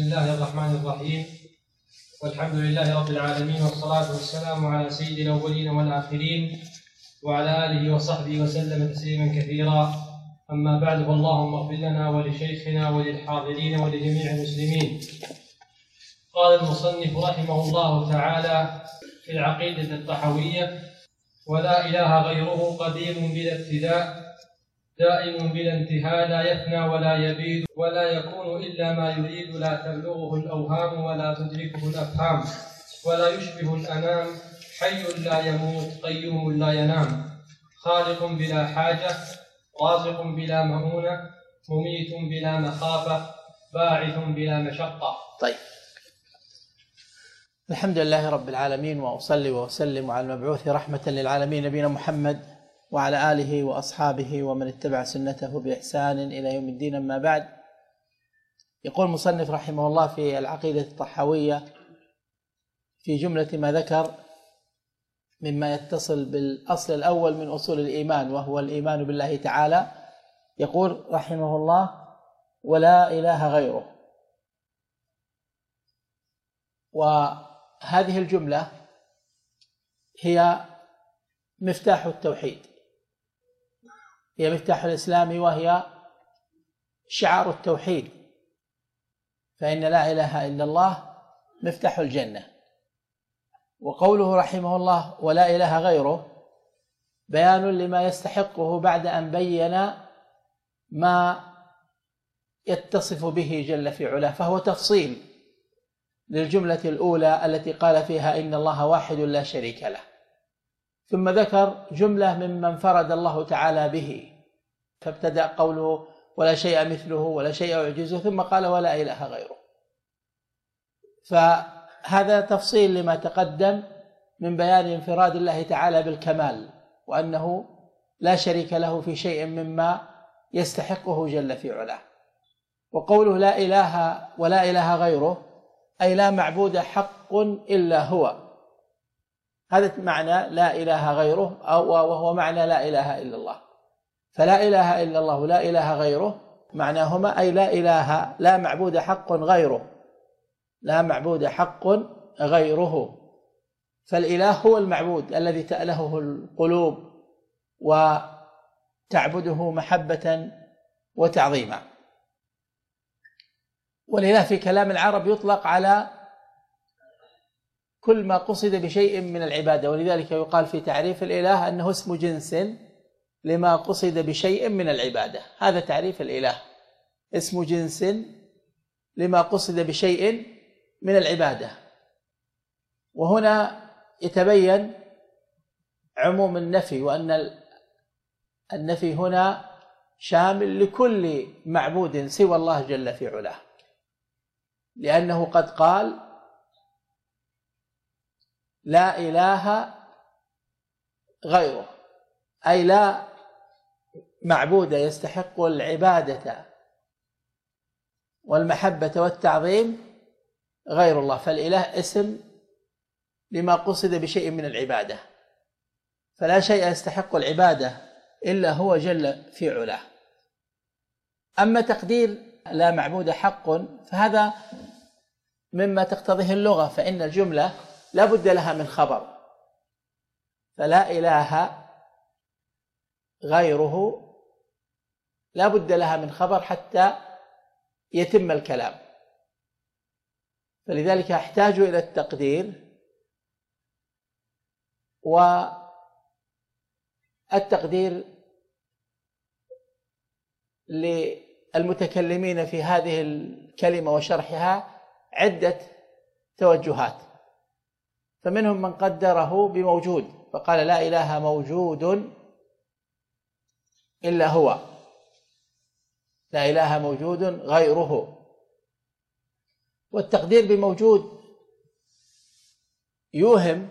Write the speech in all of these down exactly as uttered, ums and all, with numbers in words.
الله الرحمن الرحيم، والحمد لله رب العالمين، والصلاة والسلام على سيد الأولين والآخرين وعلى آله وصحبه وسلم تسليما كثيرا. أما بعد، فاللهم اغفر لنا ولشيخنا وللحاضرين ولجميع المسلمين. قال المصنف رحمه الله تعالى في العقيدة الطحوية: ولا إله غيره قديم بلا ابتداء، دائم بلا انتهاء، لا يفنى ولا يبيد ولا يكون إلا ما يريد، لا تبلغه الأوهام ولا تدركه الأفهام، ولا يشبه الأنام، حي لا يموت، قيوم لا ينام، خالق بلا حاجة، رازق بلا مؤونة، مميت بلا مخافة، باعث بلا مشقة. طيب، الحمد لله رب العالمين، وأصلي وأسلم على المبعوث رحمة للعالمين نبينا محمد وعلى آله وأصحابه ومن اتبع سنته بإحسان إلى يوم الدين. أما بعد، يقول المصنف رحمه الله في العقيدة الطحاوية في جملة ما ذكر مما يتصل بالأصل الأول من أصول الإيمان، وهو الإيمان بالله تعالى، يقول رحمه الله: ولا إله غيره. وهذه الجملة هي مفتاح التوحيد، هي مفتاح الإسلام، وهي شعار التوحيد، فإن لا إله إلا الله مفتاح الجنة. وقوله رحمه الله ولا إله غيره بيان لما يستحقه بعد أن بين ما يتصف به جل في علاه، فهو تفصيل للجملة الأولى التي قال فيها إن الله واحد لا شريك له، ثم ذكر جملة ممن انفرد الله تعالى به، فابتدأ قوله ولا شيء مثله ولا شيء يعجزه، ثم قال ولا إله غيره. فهذا تفصيل لما تقدم من بيان انفراد الله تعالى بالكمال، وأنه لا شريك له في شيء مما يستحقه جل في علاه. وقوله لا إله ولا إله غيره أي لا معبود حق إلا هو، هذا معنى لا إله غيره، أو وهو معنى لا إله إلا الله. فلا إله إلا الله لا إله غيره معناهما أي لا إله لا معبود حق غيره، لا معبود حق غيره. فالإله هو المعبود الذي تألهه القلوب وتعبده محبة وتعظيما. والإله في كلام العرب يطلق على كل ما قصد بشيء من العبادة، ولذلك يقال في تعريف الإله أنه اسم جنس لما قصد بشيء من العبادة. هذا تعريف الإله، اسم جنس لما قصد بشيء من العبادة. وهنا يتبين عموم النفي، وأن النفي هنا شامل لكل معبود سوى الله جل في علاه، لأنه قد قال لا إله غيره، أي لا معبود يستحق العبادة والمحبة والتعظيم غير الله. فالإله اسم لما قصد بشيء من العبادة، فلا شيء يستحق العبادة إلا هو جل في علاه. أما تقدير لا معبود حق فهذا مما تقتضيه اللغة، فإن الجملة لا بد لها من خبر، فلا إله غيره لا بد لها من خبر حتى يتم الكلام، فلذلك أحتاج إلى التقدير. والتقدير للمتكلمين في هذه الكلمة وشرحها عدة توجهات، فمنهم من قدره بموجود فقال لا إله موجود إلا هو، لا إله موجود غيره. والتقدير بموجود يوهم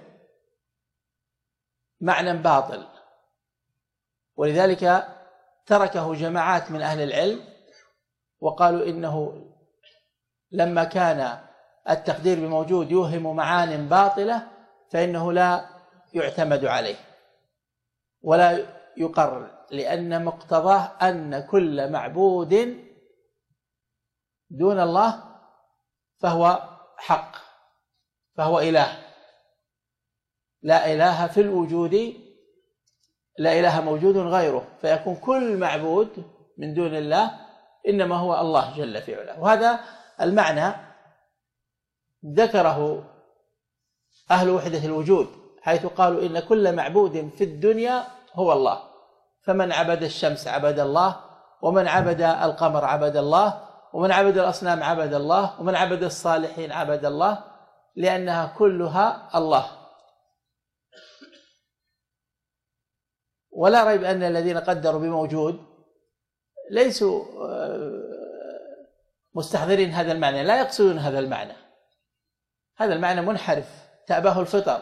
معنى باطل، ولذلك تركه جماعات من أهل العلم وقالوا إنه لما كان التقدير بموجود يوهم معان باطلة فإنه لا يعتمد عليه ولا يقرر، لأن مقتضاه أن كل معبود دون الله فهو حق، فهو إله. لا إله في الوجود، لا إله موجود غيره، فيكون كل معبود من دون الله إنما هو الله جل في علاه. وهذا المعنى ذكره أهل وحدة الوجود، حيث قالوا إن كل معبود في الدنيا هو الله، فمن عبد الشمس عبد الله، ومن عبد القمر عبد الله، ومن عبد الأصنام عبد الله، ومن عبد الصالحين عبد الله، لأنها كلها الله. ولا ريب أن الذين قدروا بموجود ليسوا مستحضرين هذا المعنى، لا يقصدون هذا المعنى. هذا المعنى منحرف تأباه الفطر،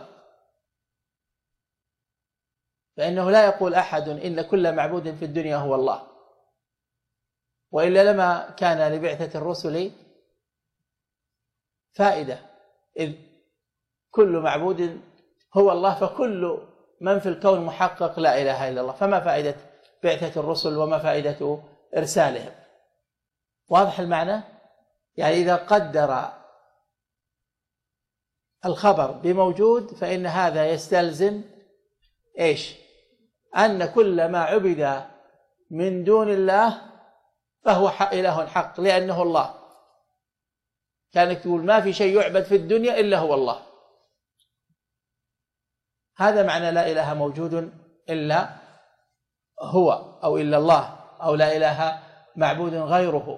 فإنه لا يقول أحد إن كل معبود في الدنيا هو الله، وإلا لما كان لبعثة الرسل فائدة، إذ كل معبود هو الله، فكل من في الكون محقق لا إله إلا الله، فما فائدة بعثة الرسل وما فائدة إرسالهم؟ واضح المعنى؟ يعني إذا قدر الخبر بموجود فإن هذا يستلزم إيش؟ أن كل ما عبد من دون الله فهو إله حق، لأنه الله. كانك تقول ما في شيء يعبد في الدنيا إلا هو الله، هذا معنى لا إله موجود إلا هو، أو إلا الله، أو لا إله معبود غيره.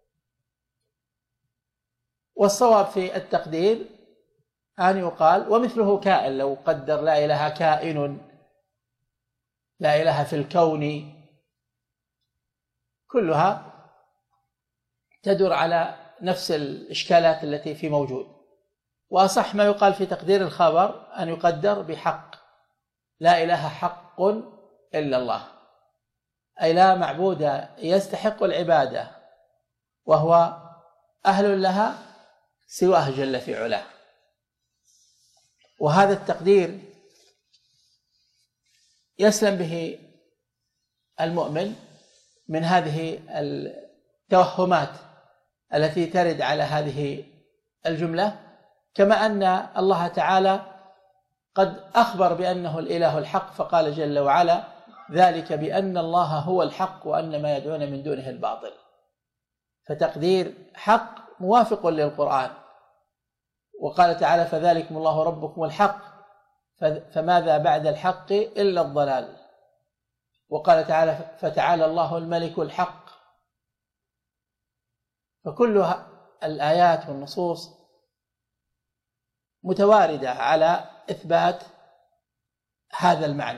والصواب في التقدير أن يقال ومثله كائن، لو قدر لا إله كائن، لا إله في الكون، كلها تدور على نفس الإشكالات التي في موجود. وأصح ما يقال في تقدير الخبر أن يقدر بحق، لا إله حق إلا الله، أي لا معبود يستحق العبادة وهو أهل لها سواه جل في علاه. وهذا التقدير يسلم به المؤمن من هذه التوهمات التي ترد على هذه الجملة، كما أن الله تعالى قد أخبر بأنه الإله الحق، فقال جل وعلا: ذلك بأن الله هو الحق وأن ما يدعون من دونه الباطل. فتقدير حق موافق للقرآن. وقال تعالى: فذلكم الله ربكم الحق فماذا بعد الحق إلا الضلال. وقال تعالى: فتعالى الله الملك الحق. فكل الآيات والنصوص متواردة على إثبات هذا المعنى،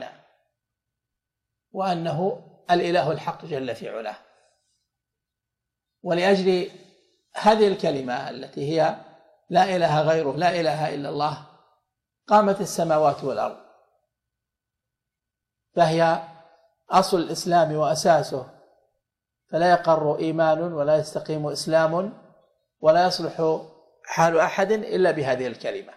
وأنه الإله الحق جل في علاه. ولأجل هذه الكلمة التي هي لا إله غيره، لا إله إلا الله، قامت السماوات والأرض، فهي أصل الإسلام وأساسه، فلا يقر إيمان ولا يستقيم إسلام ولا يصلح حال أحد إلا بهذه الكلمة.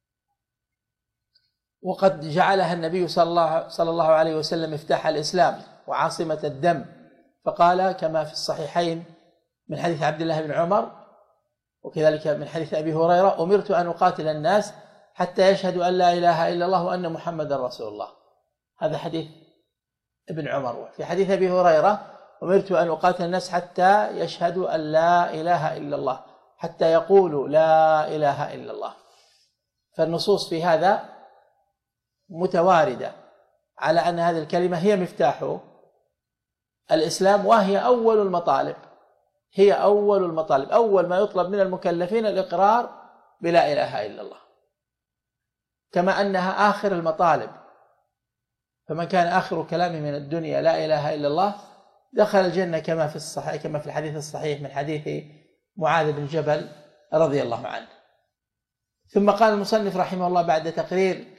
وقد جعلها النبي صلى الله, صلى الله عليه وسلم مفتاح الإسلام وعاصمة الدم، فقال كما في الصحيحين من حديث عبد الله بن عمر، وكذلك من حديث أبي هريرة: أمرت أن أقاتل الناس حتى يشهدوا أن لا إله إلا الله وأن محمدا رسول الله. هذا حديث ابن عمر. في حديث أبي هريرة: أمرت أن أقاتل الناس حتى يشهدوا أن لا إله إلا الله، حتى يقولوا لا إله إلا الله. فالنصوص في هذا متواردة على أن هذه الكلمة هي مفتاح الإسلام، وهي أول المطالب، هي أول المطالب، أول ما يطلب من المكلفين الإقرار بلا إله إلا الله، كما أنها آخر المطالب. فمن كان آخر كلامه من الدنيا لا إله إلا الله دخل الجنة، كما في الصحيح، كما في الحديث الصحيح من حديث معاذ بن جبل رضي الله عنه. ثم قال المصنف رحمه الله بعد تقرير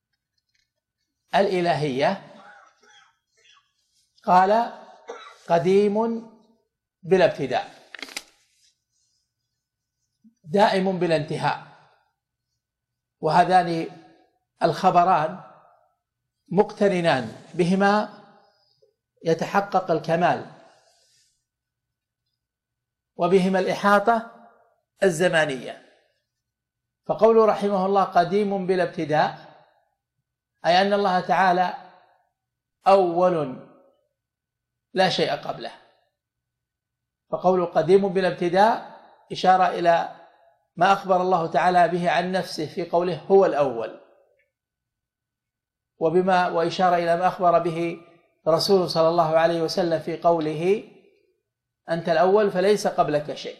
الإلهية، قال: قديم بلا ابتداء، دائم بلا انتهاء. وهذان الخبران مقترنان، بهما يتحقق الكمال، وبهما الإحاطة الزمانية. فقوله رحمه الله قديم بلا ابتداء أي أن الله تعالى أول لا شيء قبله. فقوله قديم بلا ابتداء إشارة إلى ما أخبر الله تعالى به عن نفسه في قوله هو الأول، وبما وإشارة إلى ما أخبر به رسوله صلى الله عليه وسلم في قوله أنت الأول فليس قبلك شيء.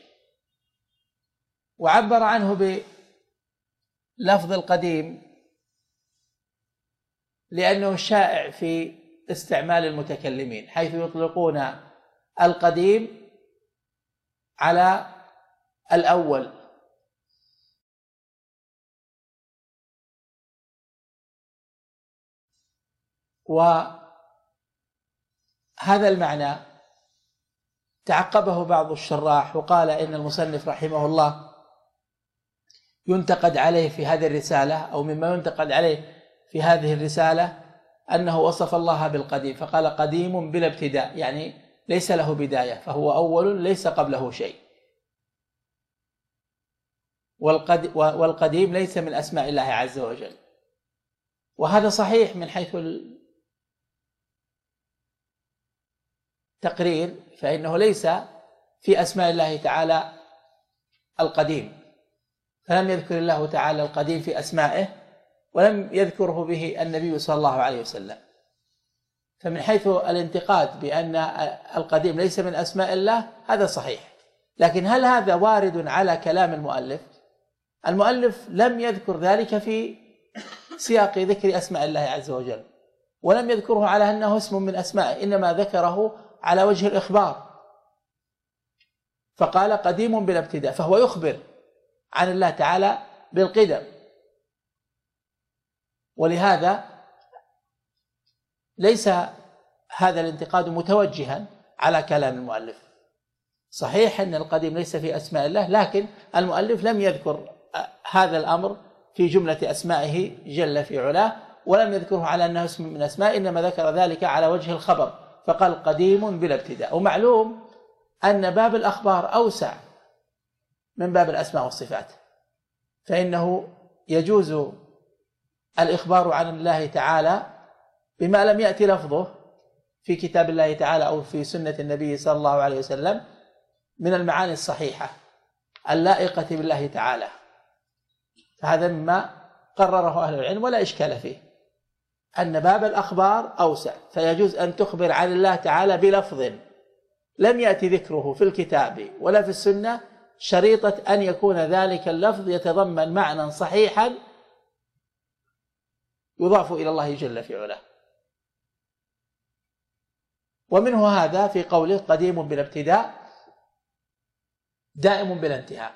وعبر عنه بلفظ القديم لأنه شائع في استعمال المتكلمين، حيث يطلقون القديم على الأول، وهذا المعنى تعقبه بعض الشراح وقال إن المصنف رحمه الله ينتقد عليه في هذه الرسالة، أو مما ينتقد عليه في هذه الرسالة أنه وصف الله بالقديم فقال قديم بلا ابتداء، يعني ليس له بداية، فهو أول ليس قبله شيء. والقديم ليس من أسماء الله عز وجل، وهذا صحيح من حيث التقرير، فإنه ليس في أسماء الله تعالى القديم، فلم يذكر الله تعالى القديم في أسمائه ولم يذكره به النبي صلى الله عليه وسلم. فمن حيث الانتقاد بأن القديم ليس من أسماء الله هذا صحيح، لكن هل هذا وارد على كلام المؤلف؟ المؤلف لم يذكر ذلك في سياق ذكر أسماء الله عز وجل، ولم يذكره على أنه اسم من أسمائه، إنما ذكره على وجه الإخبار، فقال قديم بلا ابتداء، فهو يخبر عن الله تعالى بالقدم. ولهذا ليس هذا الانتقاد متوجها على كلام المؤلف. صحيح أن القديم ليس في أسماء الله، لكن المؤلف لم يذكر هذا الأمر في جملة أسمائه جل في علاه، ولم يذكره على أنه اسم من أسماء، إنما ذكر ذلك على وجه الخبر فقال قديم بلا ابتداء. ومعلوم أن باب الأخبار أوسع من باب الأسماء والصفات، فإنه يجوز الإخبار عن الله تعالى بما لم يأتي لفظه في كتاب الله تعالى أو في سنة النبي صلى الله عليه وسلم من المعاني الصحيحة اللائقة بالله تعالى، فهذا مما قرره أهل العلم ولا إشكال فيه، أن باب الأخبار أوسع، فيجوز أن تخبر عن الله تعالى بلفظ لم يأتي ذكره في الكتاب ولا في السنة، شريطة أن يكون ذلك اللفظ يتضمن معنى صحيحا يضاف إلى الله جل في علاه. ومنه هذا في قوله قديم بلا ابتداء دائم بلا انتهاء.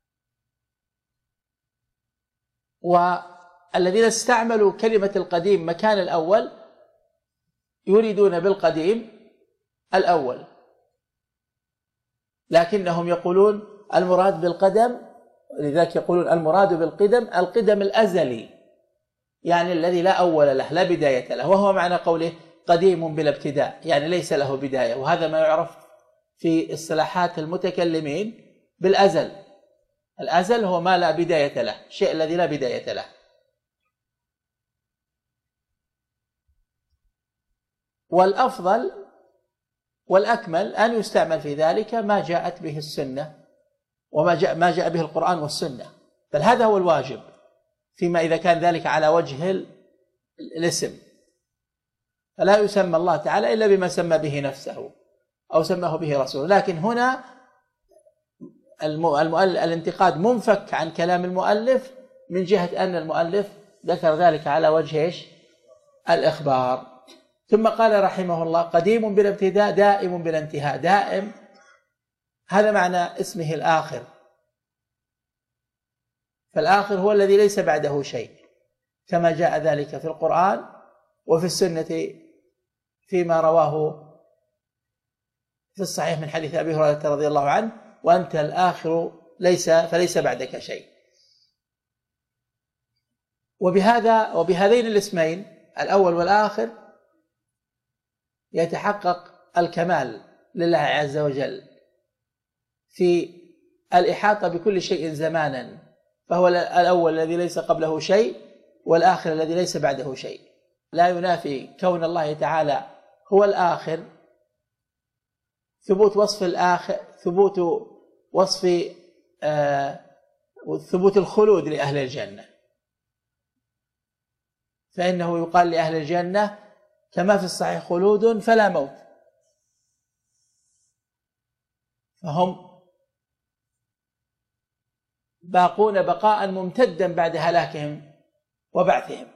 والذين استعملوا كلمة القديم مكان الأول يريدون بالقديم الأول، لكنهم يقولون المراد بالقدم، لذلك يقولون المراد بالقدم القدم الأزلي، يعني الذي لا أول له لا بداية له، وهو معنى قوله قديم بلا ابتداء، يعني ليس له بداية. وهذا ما يعرف في اصطلاحات المتكلمين بالأزل. الأزل هو ما لا بداية له، الشيء الذي لا بداية له. والأفضل والأكمل أن يستعمل في ذلك ما جاءت به السنة وما جاء ما جاء به القرآن والسنة، بل هذا هو الواجب فيما إذا كان ذلك على وجه الاسم، فلا يسمى الله تعالى إلا بما سمى به نفسه أو سماه به رسوله. لكن هنا الانتقاد منفك عن كلام المؤلف من جهة أن المؤلف ذكر ذلك على وجه إيش؟ الإخبار. ثم قال رحمه الله قديم بلا ابتداء دائم بلا انتهاء. دائم هذا معنى اسمه الآخر، فالآخر هو الذي ليس بعده شيء، كما جاء ذلك في القرآن وفي السنة فيما رواه في الصحيح من حديث أبي هريرة رضي الله عنه وأنت الآخر ليس فليس بعدك شيء. وبهذا وبهذين الاسمين الأول والآخر يتحقق الكمال لله عز وجل في الإحاطة بكل شيء زمانا، فهو الأول الذي ليس قبله شيء، والآخر الذي ليس بعده شيء. لا ينافي كون الله تعالى هو الآخر ثبوت وصف الآخر، ثبوت وصف آه ثبوت الخلود لأهل الجنة، فإنه يقال لأهل الجنة كما في الصحيح خلود فلا موت، فهم باقون بقاء ممتدا بعد هلاكهم وبعثهم.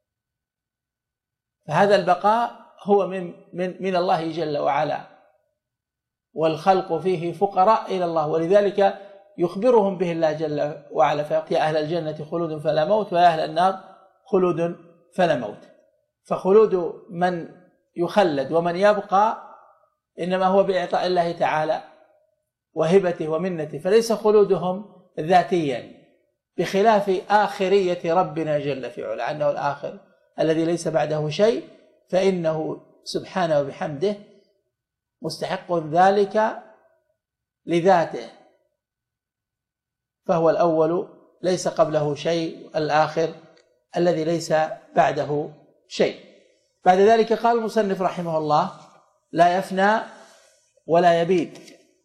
فهذا البقاء هو من من من الله جل وعلا، والخلق فيه فقراء إلى الله، ولذلك يخبرهم به الله جل وعلا فيقول يا أهل الجنة خلود فلا موت ويا أهل النار خلود فلا موت. فخلود من يخلد ومن يبقى إنما هو بإعطاء الله تعالى وهبته ومنته، فليس خلودهم ذاتيا، بخلاف آخرية ربنا جل في علا أنه الآخر الذي ليس بعده شيء، فإنه سبحانه وبحمده مستحق ذلك لذاته، فهو الأول ليس قبله شيء، الآخر الذي ليس بعده شيء. بعد ذلك قال المصنف رحمه الله لا يفنى ولا يبيد.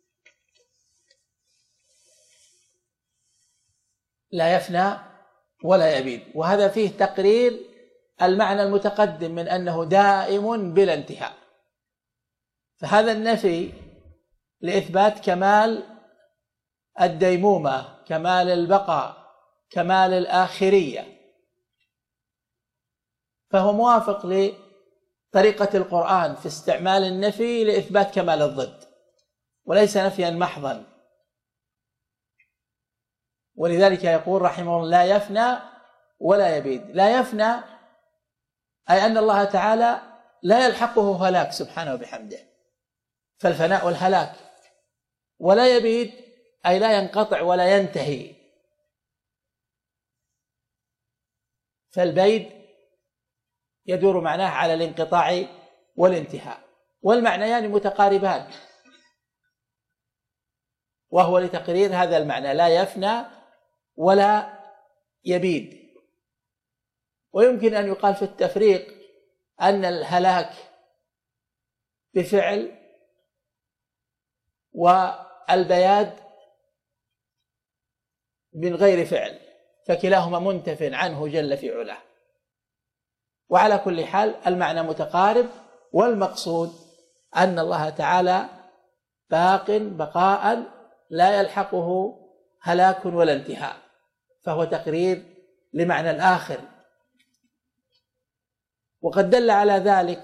لا يفنى ولا يبيد، وهذا فيه تقرير المعنى المتقدم من أنه دائم بلا انتهاء، فهذا النفي لإثبات كمال الديمومة، كمال البقاء، كمال الآخرية، فهو موافق لطريقة القرآن في استعمال النفي لإثبات كمال الضد، وليس نفيا محضا. ولذلك يقول رحمه الله لا يفنى ولا يبيد. لا يفنى أي أن الله تعالى لا يلحقه هلاك سبحانه وبحمده، فالفناء الهلاك. ولا يبيد أي لا ينقطع ولا ينتهي، فالبيد يدور معناه على الانقطاع والانتهاء، والمعنيان متقاربان، وهو لتقرير هذا المعنى لا يفنى ولا يبيد. ويمكن أن يقال في التفريق أن الهلاك بفعل والبياد من غير فعل، فكلاهما منتف عنه جل في علاه. وعلى كل حال المعنى متقارب، والمقصود أن الله تعالى باق بقاء لا يلحقه هلاك ولا انتهاء، فهو تقرير لمعنى الآخر. وقد دل على ذلك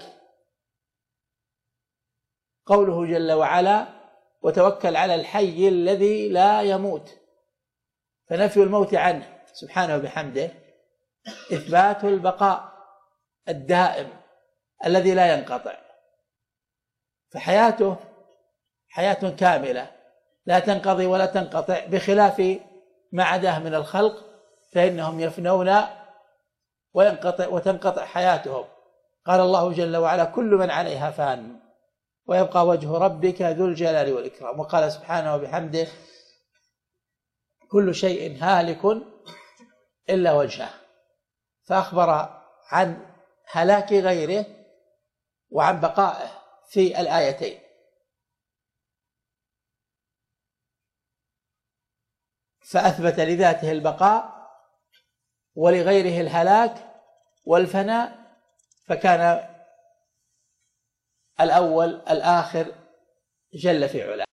قوله جل وعلا وتوكل على الحي الذي لا يموت، فنفي الموت عنه سبحانه وبحمده إثبات البقاء الدائم الذي لا ينقطع، فحياته حياة كاملة لا تنقضي ولا تنقطع، بخلاف ما عداه من الخلق فإنهم يفنون وينقطع وتنقطع حياتهم. قال الله جل وعلا كل من عليها فان ويبقى وجه ربك ذو الجلال والإكرام. وقال سبحانه وبحمده كل شيء هالك إلا وجهه، فأخبر عن هلاك غيره وعن بقائه في الآيتين. فأثبت لذاته البقاء ولغيره الهلاك والفناء، فكان الأول الآخر جل في علاه.